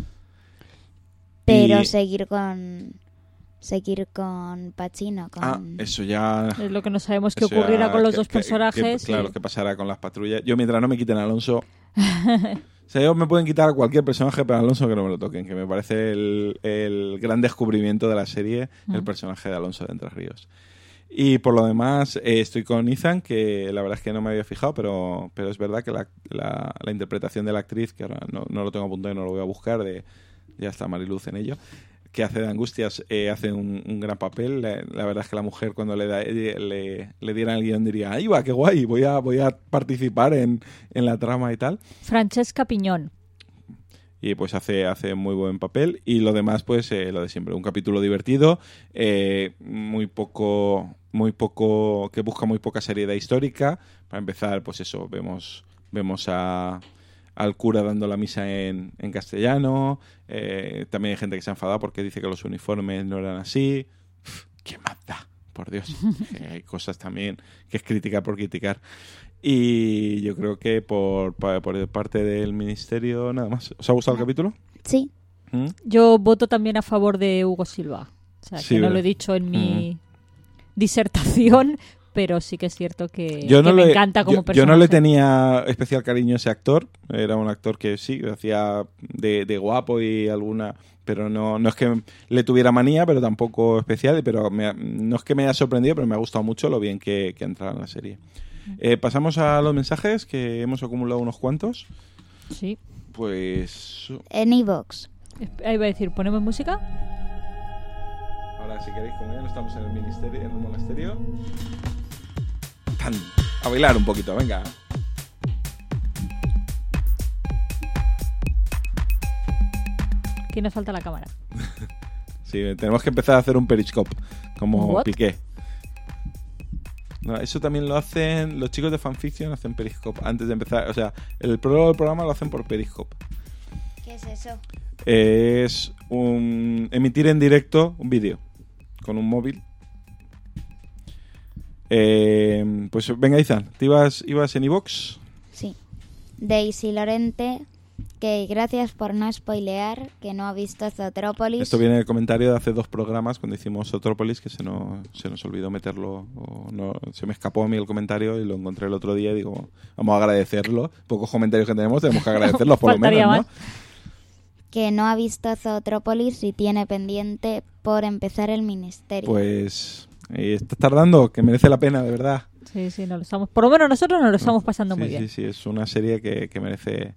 Pero Y- seguir con seguir con Pacino, con Ah, eso ya... es lo que no sabemos qué Eso ya- ocurrirá con los que- dos que- personajes. que- claro, y- qué pasará con las patrullas. Yo, mientras no me quiten a Alonso... o sea, ellos me pueden quitar a cualquier personaje, pero a Alonso que no me lo toquen, que me parece el, el gran descubrimiento de la serie, el Mm. personaje de Alonso de Entre Ríos. Y por lo demás, eh, estoy con Ethan, que la verdad es que no me había fijado, pero, pero es verdad que la, la, la interpretación de la actriz, que ahora no, no lo tengo apuntado y no lo voy a buscar, de ya está Mariluz en ello, que hace de Angustias, eh, hace un, un gran papel. La, la verdad es que la mujer, cuando le, da, le, le dieran el guión, diría, ¡ay, va, qué guay! Voy a, voy a participar en, en la trama y tal. Francesca Piñón. Y pues hace, hace muy buen papel. Y lo demás, pues eh, lo de siempre. Un capítulo divertido, eh, muy poco, muy poco, que busca muy poca seriedad histórica. Para empezar, pues eso, vemos, vemos a... al cura dando la misa en, en castellano. Eh, también hay gente que se ha enfadado porque dice que los uniformes no eran así. Uf, ¿qué más da? Por Dios. Que hay cosas también que es criticar por criticar. Y yo creo que por, pa- por parte del ministerio nada más. ¿Os ha gustado el capítulo? Sí, ¿Mm? Yo voto también a favor de Hugo Silva. O sea, Sí, que no ¿verdad? lo he dicho en mi disertación, pero sí que es cierto que, Yo no que me le- encanta como yo, personaje. yo no le tenía especial cariño a ese actor. Era un actor que sí, hacía de, de guapo y alguna... Pero no, no es que le tuviera manía, pero tampoco especial. Pero me ha- no es que me haya sorprendido, pero me ha gustado mucho lo bien que, que ha entrado en la serie. Eh, pasamos a los mensajes, que hemos acumulado unos cuantos. Sí. Pues... en iVoox. Ahí va a decir, ¿ponemos música? Ahora, si queréis, como ya no estamos en el ministerio, en el monasterio... ¡Tan! A bailar un poquito, venga. Aquí nos falta la cámara. Sí, tenemos que empezar a hacer un Periscope, como What? Piqué. No, eso también lo hacen los chicos de Fanfiction, hacen Periscope antes de empezar. O sea, el prólogo del programa lo hacen por Periscope. ¿Qué es eso? Es un emitir en directo un vídeo con un móvil. Eh, pues venga, Izan, ¿te ibas, ibas en iVoox? Sí. Daisy Lorente, que gracias por no spoilear, que no ha visto Zootropolis. Esto viene del comentario de hace dos programas cuando hicimos Zootropolis, que se nos, se nos olvidó meterlo, o no, se me escapó a mí el comentario y lo encontré el otro día y digo, vamos a agradecerlo. Pocos comentarios que tenemos, tenemos que agradecerlos por lo Faltaría menos, ¿no? más. Que no ha visto Zootropolis y tiene pendiente por empezar el ministerio. Pues eh, estás tardando, que merece la pena, de verdad. Sí, sí, nos lo estamos, por lo menos nosotros nos lo estamos pasando Sí, muy sí, bien. sí, es una serie que, que merece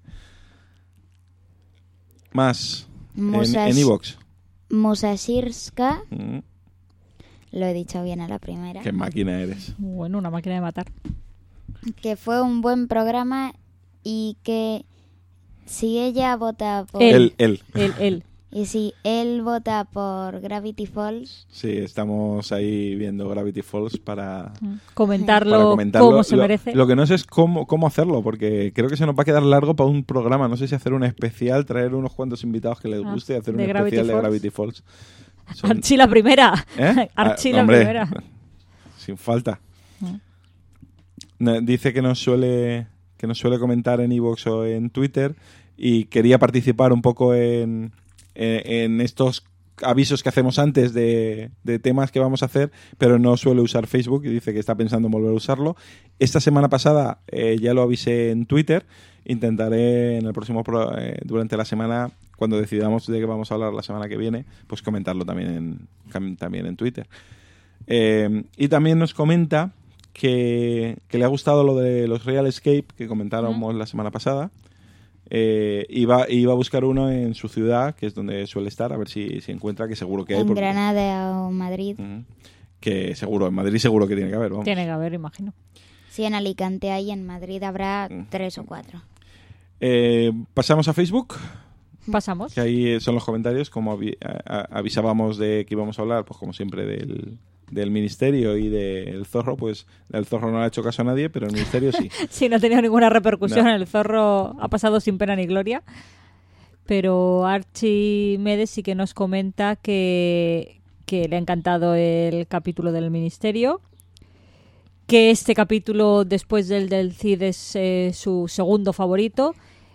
más en, Musas- en iVoox. Musashirska, Mm, lo he dicho bien a la primera, qué máquina eres. Bueno, una máquina de matar. que fue un buen programa y que si ella vota por... Él. Él, él. Él, él. Y si él vota por Gravity Falls, Sí, estamos ahí viendo Gravity Falls para, Comentarlo, para comentarlo. como se lo, merece. Lo que no sé es cómo, cómo hacerlo, porque creo que se nos va a quedar largo para un programa. No sé si hacer un especial, traer unos cuantos invitados que les Ah, guste y hacer un de Gravity especial de Falls. Gravity Falls. Son- Archie la primera. ¿Eh? Archie Ah, la hombre, primera. Sin falta. Mm. No, dice que nos suele que nos suele comentar en iVoox o en Twitter y quería participar un poco en, en, en estos avisos que hacemos antes de, de temas que vamos a hacer, pero no suele usar Facebook y dice que está pensando en volver a usarlo. Esta semana pasada eh, ya lo avisé en Twitter. Intentaré en el próximo pro, eh, durante la semana, cuando decidamos de qué vamos a hablar la semana que viene, pues comentarlo también en, también en Twitter. Eh, y también nos comenta que, que le ha gustado lo de los Real Escape que comentábamos la semana pasada. Eh, iba, iba a buscar uno en su ciudad, que es donde suele estar, a ver si, si encuentra, que seguro que hay. en porque- Granada o Madrid. Ujú. Que seguro, en Madrid seguro que tiene que haber, vamos. Tiene que haber, imagino. Si en Alicante hay, en Madrid habrá Mm. tres o cuatro. Eh, pasamos a Facebook, Pasamos. que ahí son los comentarios, como avi- a- a- avisábamos de que íbamos a hablar, pues como siempre, del, del Ministerio y del Zorro. Pues el Zorro no le ha hecho caso a nadie, pero el Ministerio sí. Sí, no ha tenido ninguna repercusión. No. El zorro ha pasado sin pena ni gloria. Pero Archie Medes sí que nos comenta que, que le ha encantado el capítulo del Ministerio. Que este capítulo, después del del Cid, es eh, su segundo favorito.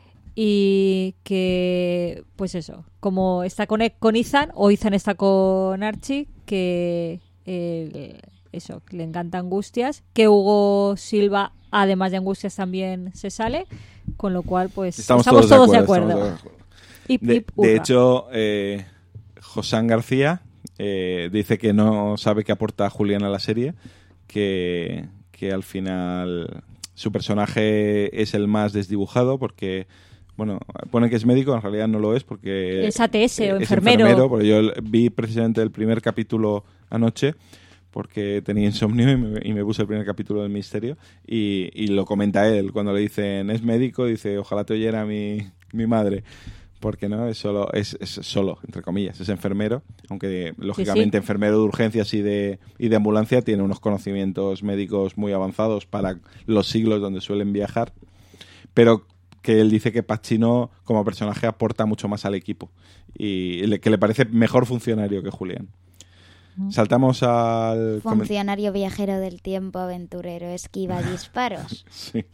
Y que, pues eso, como está con, con Ethan, o Ethan está con Archie, que eh, eso, que le encanta Angustias, que Hugo Silva, además de Angustias, también se sale, con lo cual, pues Estamos, estamos, todos, de estamos acuerdo. todos de acuerdo. Hip, De, hip, de hurra. hecho, eh, Josán García eh, dice que no sabe qué aporta Julián a la serie, que, que al final su personaje es el más desdibujado porque, bueno, pone que es médico, en realidad no lo es porque Es A T S o es enfermero. porque yo vi precisamente el primer capítulo anoche porque tenía insomnio y me, y me puse el primer capítulo del Misterio y, y lo comenta él cuando le dicen es médico, dice ojalá te oyera mi, mi madre. Porque no, es solo, es, es solo, entre comillas, es enfermero, aunque lógicamente sí. enfermero de urgencias y de, y de ambulancia tiene unos conocimientos médicos muy avanzados para los siglos donde suelen viajar, pero que él dice que Pacino como personaje aporta mucho más al equipo y le, que le parece mejor funcionario que Julián. Saltamos al... comen- Funcionario viajero del tiempo, aventurero, esquiva disparos. Sí.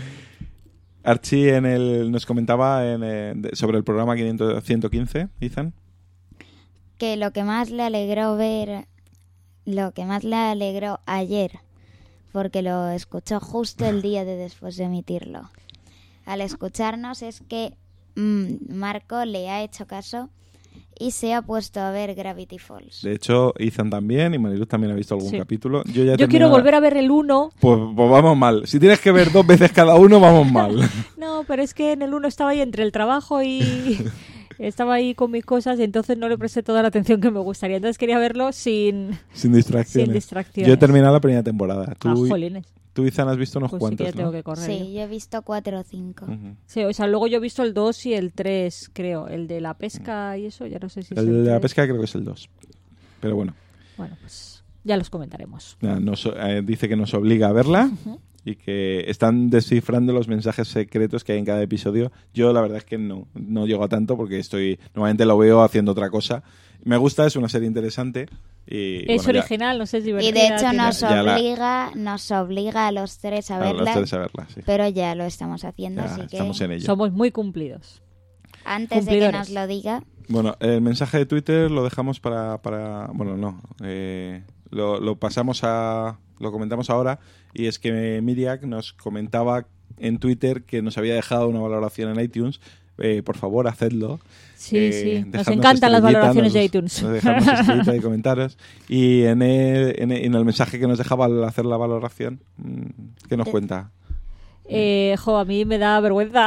Archie en el, nos comentaba en, eh, de- sobre el programa quinientos, ciento quince, Ethan. Que lo que más le alegró ver, lo que más le alegró ayer, porque lo escuchó justo el día de después de emitirlo. Al escucharnos es que mm, Marco le ha hecho caso y se ha puesto a ver Gravity Falls. De hecho, Ethan también y Mariluz también ha visto algún Sí. capítulo. Yo, ya he Yo quiero terminado- volver a ver el uno. Pues, pues vamos mal. Si tienes que ver dos veces cada uno, vamos mal. No, pero es que en el uno estaba ahí entre el trabajo y estaba ahí con mis cosas y entonces no le presté toda la atención que me gustaría. Entonces quería verlo sin, Sin distracciones. sin distracciones. Yo he terminado la primera temporada. Ah, ¿Tú, jolines. Tú, Izan, has visto unos Pues sí cuantos, que ya tengo ¿no? que correr. Sí, yo he visto cuatro o cinco. Ujú. Sí, o sea, luego yo he visto el dos y el tres, creo. El de la pesca y eso, ya no sé si es El de la tres. pesca creo que es el dos. Pero bueno, Bueno, pues ya los comentaremos. nada, nos, eh, dice que nos obliga a verla Ujú. y que están descifrando los mensajes secretos que hay en cada episodio. Yo la verdad es que no, no llego a tanto porque estoy normalmente lo veo haciendo otra cosa. Me gusta, es una serie interesante. Y, Es bueno, ya- original, no sé, es Y divertida. de hecho tiene- nos Ya la- obliga, nos obliga a los tres a a los verla, tres a verla, sí. pero ya lo estamos haciendo, Ya así que estamos en ello. Somos muy cumplidos. antes de que cumplidores. nos lo diga, Bueno, el mensaje de Twitter lo dejamos para... para bueno, no. eh, lo, lo pasamos a... Lo comentamos ahora. Y es que Miriak nos comentaba en Twitter que nos había dejado una valoración en iTunes. Eh, por favor, hacedlo. Sí, Eh, sí. Nos dejadnos encantan las estrellita, valoraciones de nos- iTunes. Nos dejamos estrellita y comentarios. Y en el, en, el, en el mensaje que nos dejaba al hacer la valoración, mm, ¿qué nos cuenta? Eh, jo, a mí me da vergüenza.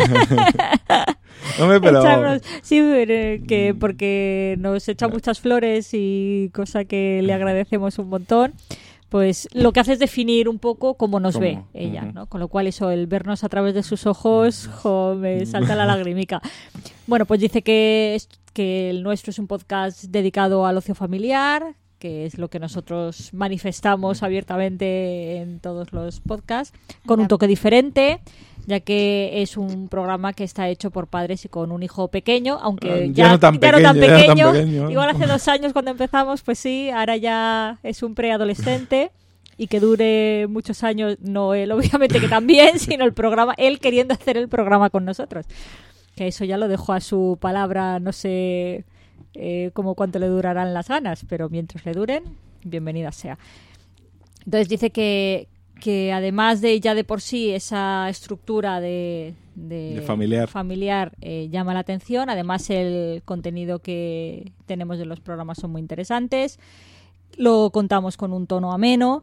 Hombre, pero... Echarnos- sí, pero que porque nos echa muchas flores y cosa que le agradecemos un montón. Pues lo que hace es definir un poco cómo nos Cómo, ve ella, ujú. ¿no? Con lo cual eso, el vernos a través de sus ojos, jo, me salta la lagrimica. Bueno, pues dice que, es- que el nuestro es un podcast dedicado al ocio familiar, que es lo que nosotros manifestamos abiertamente en todos los podcasts, con un toque diferente, ya que es un programa que está hecho por padres y con un hijo pequeño, aunque Ah, ya, ya no tan ya no tan pequeño, ya no tan pequeño. pequeño. Igual hace dos años cuando empezamos, pues sí, ahora ya es un preadolescente. Y que dure muchos años, no él, obviamente que también, sino el programa, él queriendo hacer el programa con nosotros. Que eso ya lo dejo a su palabra, no sé eh, cómo cuánto le durarán las ganas, pero mientras le duren, bienvenida sea. Entonces dice que, que además de ya de por sí esa estructura de, de, De familiar. familiar eh, llama la atención, además el contenido que tenemos de los programas son muy interesantes, lo contamos con un tono ameno.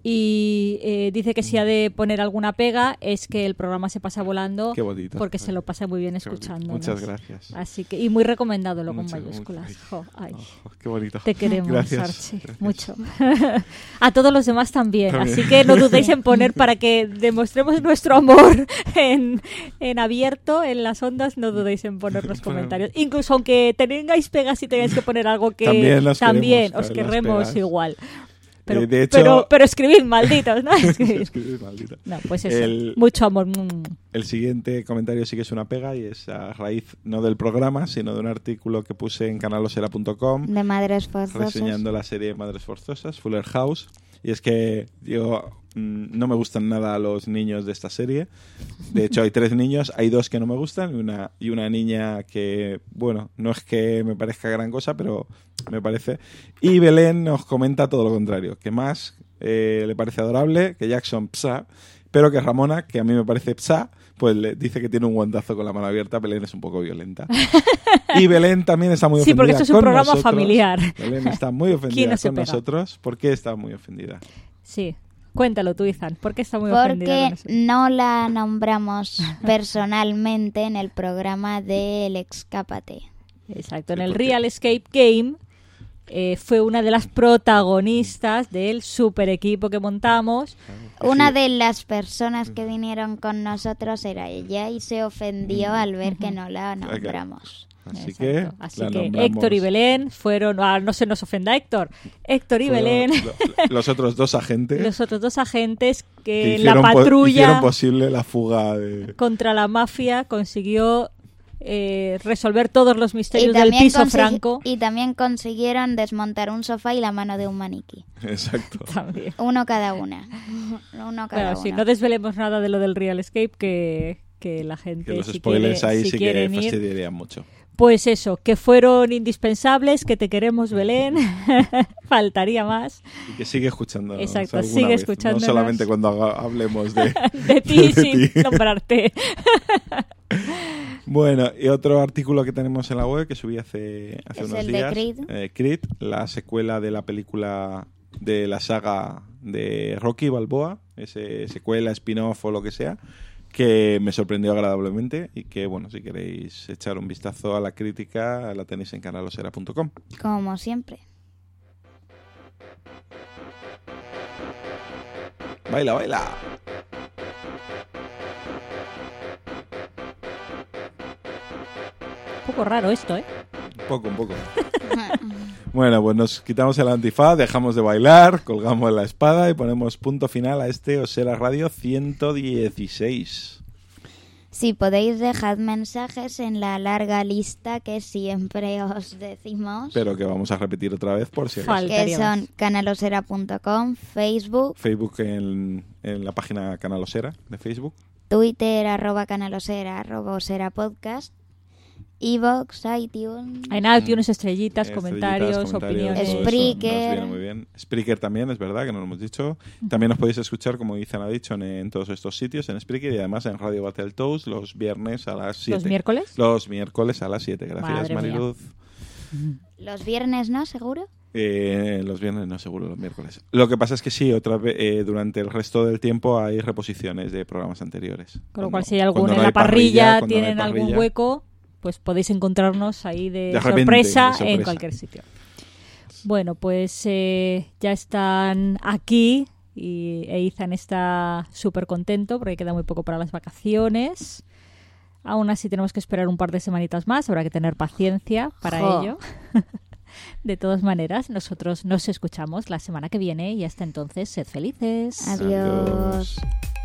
Y eh, dice que si ha de poner alguna pega es que el programa se pasa volando Qué bonito. porque se lo pasa muy bien Qué bonito. escuchando. Muchas gracias. Así que, y muy recomendado luego Muchas, en mayúsculas. muchas. Jo, ay. Oh, qué bonito. Te queremos, Gracias, Archie, gracias. mucho. A todos los demás también. También. Así que no dudéis en poner para que demostremos nuestro amor en, en abierto, en las ondas, no dudéis en poner los Poner- comentarios. Incluso aunque tengáis pegas y tengáis que poner algo que También las también queremos, os las querremos pegas. igual. Pero, Eh, de hecho- pero, pero escribid, malditos, ¿no? Escribid. Escribir, maldita. No, pues eso. El- Mucho amor. Mm. El siguiente comentario sí que es una pega y es a raíz no del programa, sino de un artículo que puse en canalosera punto com de madres forzosas. reseñando la serie Madres Forzosas, Fuller House. Y es que yo mm, no me gustan nada los niños de esta serie. De hecho, hay tres niños, hay dos que no me gustan y una, y una niña que, bueno, no es que me parezca gran cosa, pero me parece. Y Belén nos comenta todo lo contrario, que más eh, le parece adorable, que Jackson psa, pero que Ramona, que a mí me parece psa, pues le dice que tiene un guantazo con la mano abierta. Belén es un poco violenta. Y Belén también está muy Sí, ofendida porque esto es un con programa nosotros. familiar. Belén está muy ¿Quién ofendida no se con pega? nosotros. ¿Por qué está muy ofendida? Sí. Cuéntalo tú, Izan. ¿Por qué está muy ofendida con Porque nosotros? no la nombramos personalmente en el programa del Escápate. Exacto. En Sí, el porque- Real Escape Game eh, fue una de las protagonistas del super equipo que montamos. Una de las personas que vinieron con nosotros era ella y se ofendió al ver que no la nombramos. Así Exacto. que, Así la que nombramos. Héctor y Belén fueron... Ah, no se nos ofenda Héctor. Héctor y Fueron Belén, lo- los otros dos agentes los otros dos agentes que, que la hicieron, po- patrulla hicieron posible la fuga de... contra la mafia consiguió eh, resolver todos los misterios del también piso consi- franco. y también consiguieron desmontar un sofá y la mano de un maniquí. Exacto. También. Uno cada una. Uno cada Bueno, sí, uno. no desvelemos nada de lo del Real Escape, que, que la gente, Que los si spoilers quiere- ahí si sí que quieren ir, fastidiarían mucho. pues eso, que fueron indispensables, que te queremos, Belén, faltaría más. Y que sigue escuchando. Exacto, sigue escuchándonos. No solamente cuando haga- hablemos de... De ti, de sin ti. nombrarte. Bueno, y otro artículo que tenemos en la web que subí hace, hace Es unos el de días. Creed. eh, Creed, la secuela de la película de la saga de Rocky Balboa, ese secuela, spin-off o lo que sea, que me sorprendió agradablemente y que, bueno, si queréis echar un vistazo a la crítica, la tenéis en canalosera punto com. Como siempre. Baila, baila. Un poco raro esto, ¿eh? Un poco, un poco. Bueno, pues nos quitamos el antifaz, dejamos de bailar, colgamos la espada y ponemos punto final a este Osera Radio ciento dieciséis. Si podéis, dejad mensajes en la larga lista que siempre os decimos. Pero que vamos a repetir otra vez por si acaso. Que son canalosera punto com, Facebook, Facebook en, en la página Canalosera de Facebook, Twitter, arroba canalosera, arroba osera podcast, iVoox, iTunes, En iTunes, estrellitas, Estrellitas, comentarios, comentarios, opiniones. todo eso Spreaker. nos viene muy bien. Spreaker también, es verdad que no lo hemos dicho. También nos podéis escuchar, como Izan ha dicho, en, en todos estos sitios, en Spreaker y además en Radio Battletoads los viernes a las siete. ¿Los miércoles? Los miércoles a las siete. Gracias, Madre mía. Mariluz. los viernes, ¿no? ¿Seguro? Eh, los viernes no, seguro, los miércoles. Lo que pasa es que sí, otra vez, eh, durante el resto del tiempo hay reposiciones de programas anteriores. Con lo Cuando- cual, si hay alguno cuando en no la hay parrilla, cuando no hay tienen algún parrilla. hueco, pues podéis encontrarnos ahí de, De repente, sorpresa, de sorpresa. en cualquier sitio. Bueno, pues eh, ya están aquí y Ethan está súper contento porque queda muy poco para las vacaciones. Aún así tenemos que esperar un par de semanitas más, habrá que tener paciencia para Jo. ello. De todas maneras, nosotros nos escuchamos la semana que viene y hasta entonces, sed felices. Adiós. Adiós.